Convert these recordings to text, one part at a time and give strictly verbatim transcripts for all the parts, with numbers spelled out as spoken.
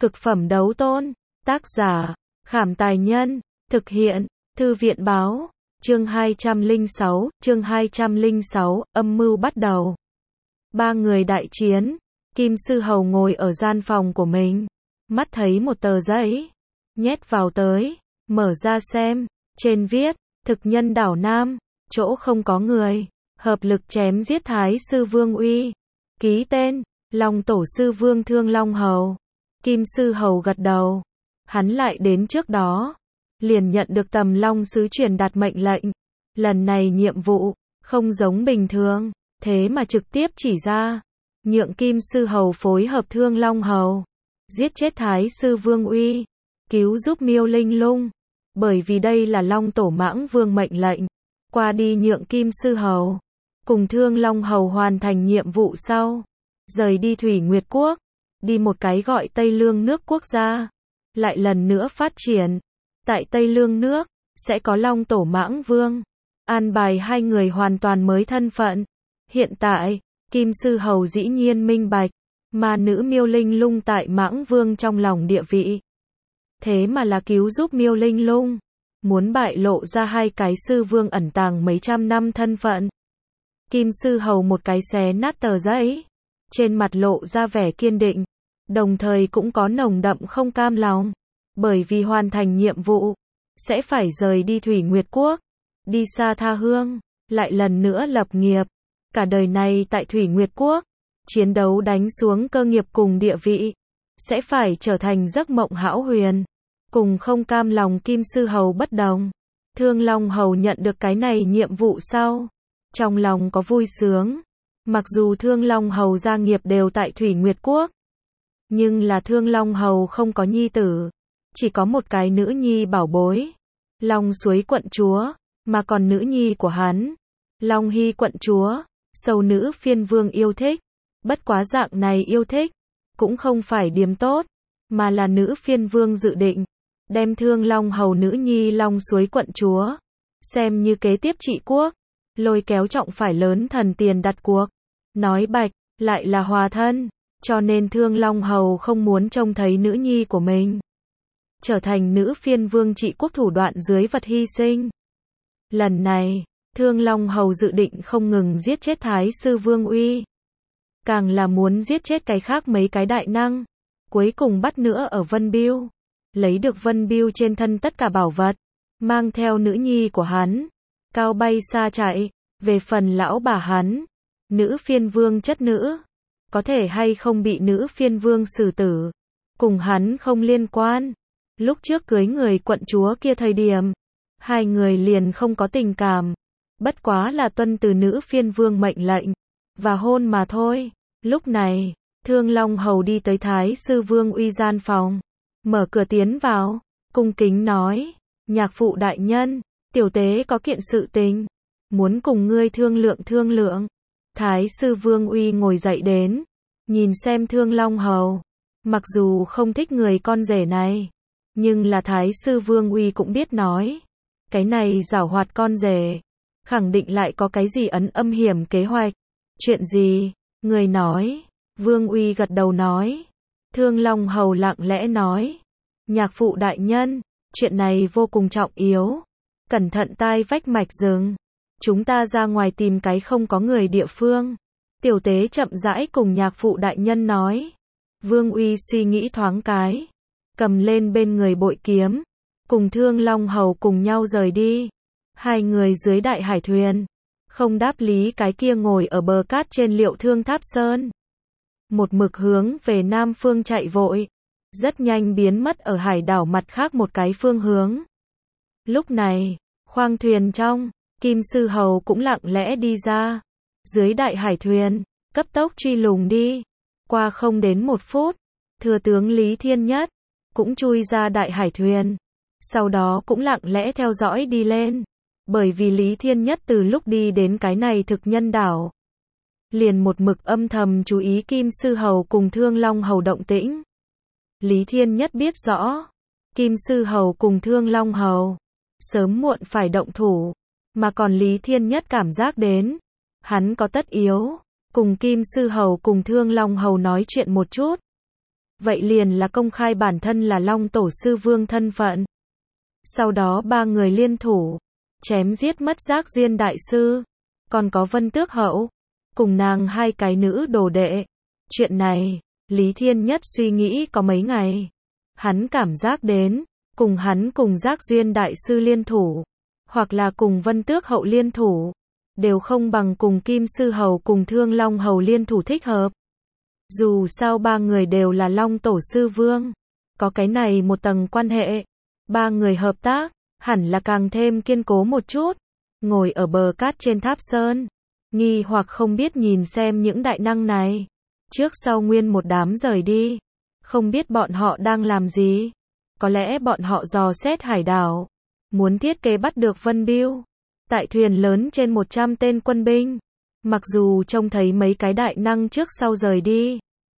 Cực phẩm đấu tôn. Tác giả, Khảm Tài Nhân. Thực hiện, Thư viện Báo. Chương hai trăm lẻ sáu, chương hai trăm lẻ sáu, âm mưu bắt đầu. Ba người đại chiến. Kim Sư Hầu ngồi ở gian phòng của mình. Mắt thấy một tờ giấy. Nhét vào tới. Mở ra xem. Trên viết, thực nhân đảo Nam. Chỗ không có người. Hợp lực chém giết Thái Sư Vương Uy. Ký tên, Long Tổ Sư Vương Thương Long Hầu. Kim Sư Hầu gật đầu. Hắn lại đến trước đó. Liền nhận được Tầm Long Sứ truyền đạt mệnh lệnh. Lần này nhiệm vụ, không giống bình thường. Thế mà trực tiếp chỉ ra. Nhượng Kim Sư Hầu phối hợp Thương Long Hầu. Giết chết Thái Sư Vương Uy. Cứu giúp Miêu Linh Lung. Bởi vì đây là Long Tổ Mãng Vương mệnh lệnh. Qua đi nhượng Kim Sư Hầu. Cùng Thương Long Hầu hoàn thành nhiệm vụ sau. Rời đi Thủy Nguyệt Quốc. Đi một cái gọi Tây Lương nước quốc gia. Lại lần nữa phát triển. Tại Tây Lương nước, sẽ có Long Tổ Mãng Vương. An bài hai người hoàn toàn mới thân phận. Hiện tại, Kim Sư Hầu dĩ nhiên minh bạch. Mà nữ Miêu Linh Lung tại Mãng Vương trong lòng địa vị. Thế mà là cứu giúp Miêu Linh Lung. Muốn bại lộ ra hai cái Sư Vương ẩn tàng mấy trăm năm thân phận. Kim Sư Hầu một cái xé nát tờ giấy. Trên mặt lộ ra vẻ kiên định. Đồng thời cũng có nồng đậm không cam lòng. Bởi vì hoàn thành nhiệm vụ. Sẽ phải rời đi Thủy Nguyệt Quốc. Đi xa tha hương. Lại lần nữa lập nghiệp. Cả đời này tại Thủy Nguyệt Quốc. Chiến đấu đánh xuống cơ nghiệp cùng địa vị. Sẽ phải trở thành giấc mộng hão huyền. Cùng không cam lòng Kim Sư Hầu bất đồng. Thương Long Hầu nhận được cái này nhiệm vụ sau. Trong lòng có vui sướng. Mặc dù Thương Long Hầu gia nghiệp đều tại Thủy Nguyệt Quốc. Nhưng là Thương Long Hầu không có nhi tử. Chỉ có một cái nữ nhi bảo bối. Long Suối quận chúa. Mà còn nữ nhi của hắn. Long Hy quận chúa. Sầu nữ phiên vương yêu thích. Bất quá dạng này yêu thích. Cũng không phải điểm tốt. Mà là nữ phiên vương dự định. Đem Thương Long Hầu nữ nhi Long Suối quận chúa. Xem như kế tiếp trị quốc. Lôi kéo trọng phải lớn thần tiền đặt cuộc. Nói bạch, lại là hòa thân. Cho nên Thương Long Hầu không muốn trông thấy nữ nhi của mình. Trở thành nữ phiên vương trị quốc thủ đoạn dưới vật hy sinh. Lần này, Thương Long Hầu dự định không ngừng giết chết Thái Sư Vương Uy. Càng là muốn giết chết cái khác mấy cái đại năng. Cuối cùng bắt nữa ở Vân Biêu. Lấy được Vân Biêu trên thân tất cả bảo vật. Mang theo nữ nhi của hắn. Cao bay xa chạy. Về phần lão bà hắn. Nữ phiên vương chất nữ. Có thể hay không bị nữ phiên vương xử tử. Cùng hắn không liên quan. Lúc trước cưới người quận chúa kia thời điểm. Hai người liền không có tình cảm. Bất quá là tuân từ nữ phiên vương mệnh lệnh. Và hôn mà thôi. Lúc này, Thương Long Hầu đi tới Thái Sư Vương Uy gian phòng. Mở cửa tiến vào. Cung kính nói. Nhạc phụ đại nhân. Tiểu tế có kiện sự tình. Muốn cùng ngươi thương lượng thương lượng. Thái Sư Vương Uy ngồi dậy đến. Nhìn xem Thương Long Hầu. Mặc dù không thích người con rể này. Nhưng là Thái Sư Vương Uy cũng biết nói. Cái này giảo hoạt con rể. Khẳng định lại có cái gì ấn âm hiểm kế hoạch. Chuyện gì? Người nói. Vương Uy gật đầu nói. Thương Long Hầu lặng lẽ nói. Nhạc phụ đại nhân. Chuyện này vô cùng trọng yếu. Cẩn thận tai vách mạch rừng. Chúng ta ra ngoài tìm cái không có người địa phương. Tiểu tế chậm rãi cùng nhạc phụ đại nhân nói. Vương Uy suy nghĩ thoáng cái. Cầm lên bên người bội kiếm. Cùng Thương Long Hầu cùng nhau rời đi. Hai người dưới đại hải thuyền. Không đáp lý cái kia ngồi ở bờ cát trên Liệu Thương Tháp Sơn. Một mực hướng về Nam phương chạy vội. Rất nhanh biến mất ở hải đảo mặt khác một cái phương hướng. Lúc này, khoang thuyền trong. Kim Sư Hầu cũng lặng lẽ đi ra. Dưới đại hải thuyền, cấp tốc truy lùng đi. Qua không đến một phút, thừa tướng Lý Thiên Nhất cũng chui ra đại hải thuyền. Sau đó cũng lặng lẽ theo dõi đi lên. Bởi vì Lý Thiên Nhất từ lúc đi đến cái này thực nhân đảo. Liền một mực âm thầm chú ý Kim Sư Hầu cùng Thương Long Hầu động tĩnh. Lý Thiên Nhất biết rõ. Kim Sư Hầu cùng Thương Long Hầu. Sớm muộn phải động thủ. Mà còn Lý Thiên Nhất cảm giác đến. Hắn có tất yếu. Cùng Kim Sư Hầu cùng Thương Long Hầu nói chuyện một chút. vậy liền là công khai bản thân là Long Tổ Sư Vương thân phận. Sau đó ba người liên thủ, chém giết mất Giác Duyên Đại Sư, còn có Vân Tước Hậu, cùng nàng hai cái nữ đồ đệ. Chuyện này, Lý Thiên Nhất suy nghĩ có mấy ngày. Hắn cảm giác đến, cùng hắn cùng Giác Duyên Đại Sư liên thủ, hoặc là cùng Vân Tước Hậu liên thủ, đều không bằng cùng Kim Sư Hầu cùng Thương Long Hầu liên thủ thích hợp. Dù sao ba người đều là Long Tổ Sư Vương, có cái này một tầng quan hệ, ba người hợp tác, hẳn là càng thêm kiên cố một chút. Ngồi ở bờ cát trên tháp sơn, nghi hoặc không biết nhìn xem những đại năng này, trước sau nguyên một đám rời đi, không biết bọn họ đang làm gì. Có lẽ bọn họ dò xét hải đảo, muốn thiết kế bắt được Vân Bưu, tại thuyền lớn trên một trăm tên quân binh. Mặc dù trông thấy mấy cái đại năng trước sau rời đi,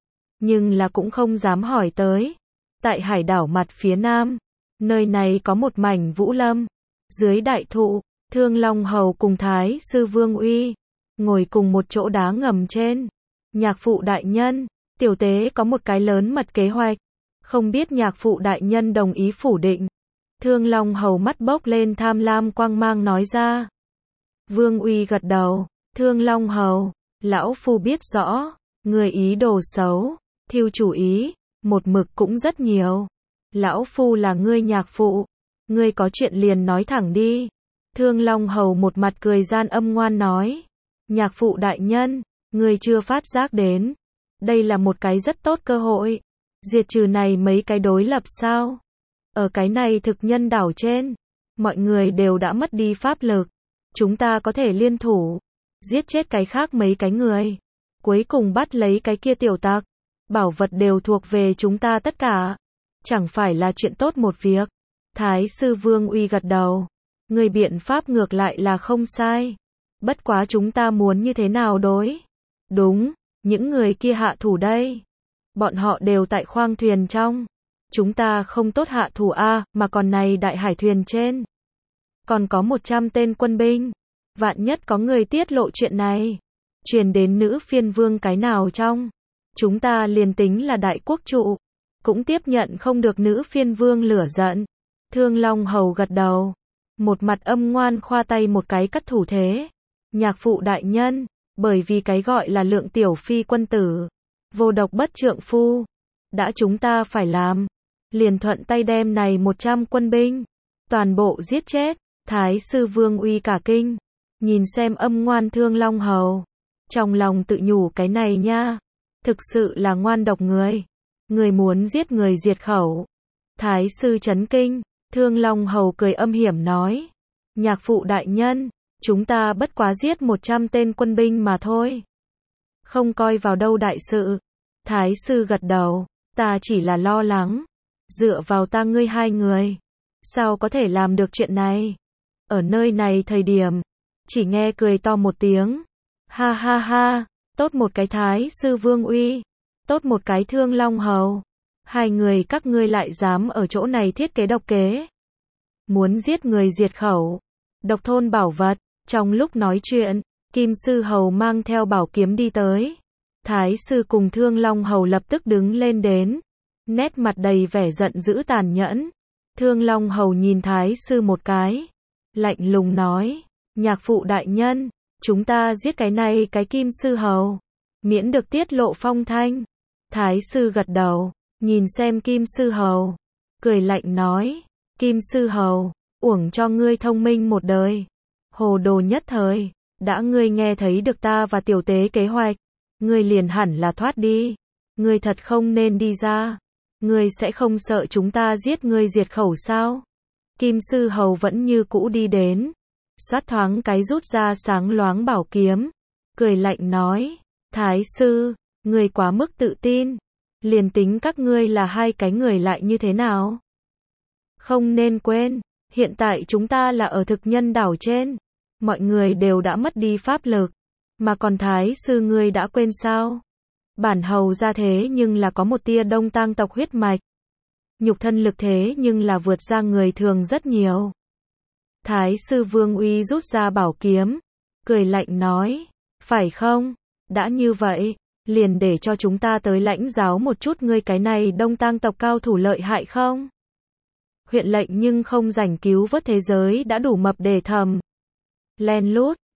nhưng là cũng không dám hỏi tới. Tại hải đảo mặt phía nam, nơi này có một mảnh vũ lâm, dưới đại thụ, Thương Long Hầu cùng Thái Sư Vương Uy ngồi cùng một chỗ đá ngầm trên. Nhạc phụ đại nhân, tiểu tế có một cái lớn mật kế hoạch, không biết nhạc phụ đại nhân đồng ý phủ định. Thương Long Hầu mắt bốc lên tham lam quang mang nói ra. Vương Uy gật đầu. Thương Long Hầu, lão phu biết rõ, người ý đồ xấu, thiêu chủ ý, một mực cũng rất nhiều. Lão phu là ngươi nhạc phụ, ngươi có chuyện liền nói thẳng đi. Thương Long Hầu một mặt cười gian âm ngoan nói. Nhạc phụ đại nhân, ngươi chưa phát giác đến, đây là một cái rất tốt cơ hội, diệt trừ này mấy cái đối lập sao. Ở cái này thực nhân đảo trên, mọi người đều đã mất đi pháp lực, chúng ta có thể liên thủ, giết chết cái khác mấy cái người, cuối cùng bắt lấy cái kia tiểu tặc, bảo vật đều thuộc về chúng ta tất cả, chẳng phải là chuyện tốt một việc. Thái Sư Vương Uy gật đầu, người biện pháp ngược lại là không sai, bất quá chúng ta muốn như thế nào đối? Đúng, những người kia hạ thủ đây, bọn họ đều tại khoang thuyền trong, chúng ta không tốt hạ thủ a, mà còn này đại hải thuyền trên, còn có một trăm tên quân binh, vạn nhất có người tiết lộ chuyện này, truyền đến nữ phiên vương cái nào trong, chúng ta liền tính là đại quốc trụ, cũng tiếp nhận không được nữ phiên vương lửa giận. Thương Long Hầu gật đầu, một mặt âm ngoan khoa tay một cái cắt thủ thế. Nhạc phụ đại nhân, bởi vì cái gọi là lượng tiểu phi quân tử, vô độc bất trượng phu, đã chúng ta phải làm, liền thuận tay đem này một trăm quân binh, toàn bộ giết chết. Thái Sư Vương Uy cả kinh, nhìn xem âm ngoan Thương Long Hầu, trong lòng tự nhủ cái này nha, thực sự là ngoan độc người, người muốn giết người diệt khẩu. Thái Sư chấn kinh, Thương Long Hầu cười âm hiểm nói, nhạc phụ đại nhân, chúng ta bất quá giết một trăm tên quân binh mà thôi, không coi vào đâu đại sự. Thái Sư gật đầu, ta chỉ là lo lắng, dựa vào ta ngươi hai người, sao có thể làm được chuyện này. Ở nơi này thời điểm, chỉ nghe cười to một tiếng, ha ha ha, tốt một cái Thái Sư Vương Uy, tốt một cái Thương Long Hầu, hai người các ngươi lại dám ở chỗ này thiết kế độc kế, muốn giết người diệt khẩu, độc thôn bảo vật. Trong lúc nói chuyện, Kim Sư Hầu mang theo bảo kiếm đi tới, Thái Sư cùng Thương Long Hầu lập tức đứng lên đến, nét mặt đầy vẻ giận dữ tàn nhẫn. Thương Long Hầu nhìn Thái Sư một cái, lạnh lùng nói, nhạc phụ đại nhân, chúng ta giết cái này cái Kim Sư Hầu, miễn được tiết lộ phong thanh. Thái Sư gật đầu, nhìn xem Kim Sư Hầu, cười lạnh nói, Kim Sư Hầu, uổng cho ngươi thông minh một đời, hồ đồ nhất thời, đã ngươi nghe thấy được ta và tiểu tế kế hoạch, ngươi liền hẳn là thoát đi, ngươi thật không nên đi ra, ngươi sẽ không sợ chúng ta giết ngươi diệt khẩu sao? Kim Sư Hầu vẫn như cũ đi đến, xoát thoáng cái rút ra sáng loáng bảo kiếm, cười lạnh nói, Thái Sư, ngươi quá mức tự tin, liền tính các ngươi là hai cái người lại như thế nào? Không nên quên, hiện tại chúng ta là ở thực nhân đảo trên, mọi người đều đã mất đi pháp lực, mà còn Thái Sư ngươi đã quên sao? Bản hầu ra thế nhưng là có một tia Đông Tang tộc huyết mạch, nhục thân lực thế nhưng là vượt ra người thường rất nhiều. Thái Sư Vương Uy rút ra bảo kiếm, cười lạnh nói, phải không? Đã như vậy, Liền để cho chúng ta tới lãnh giáo một chút ngươi cái này Đông Tang tộc cao thủ lợi hại không? Huyện lệnh nhưng không rảnh cứu vớt thế giới đã đủ mập để thầm. Len lút,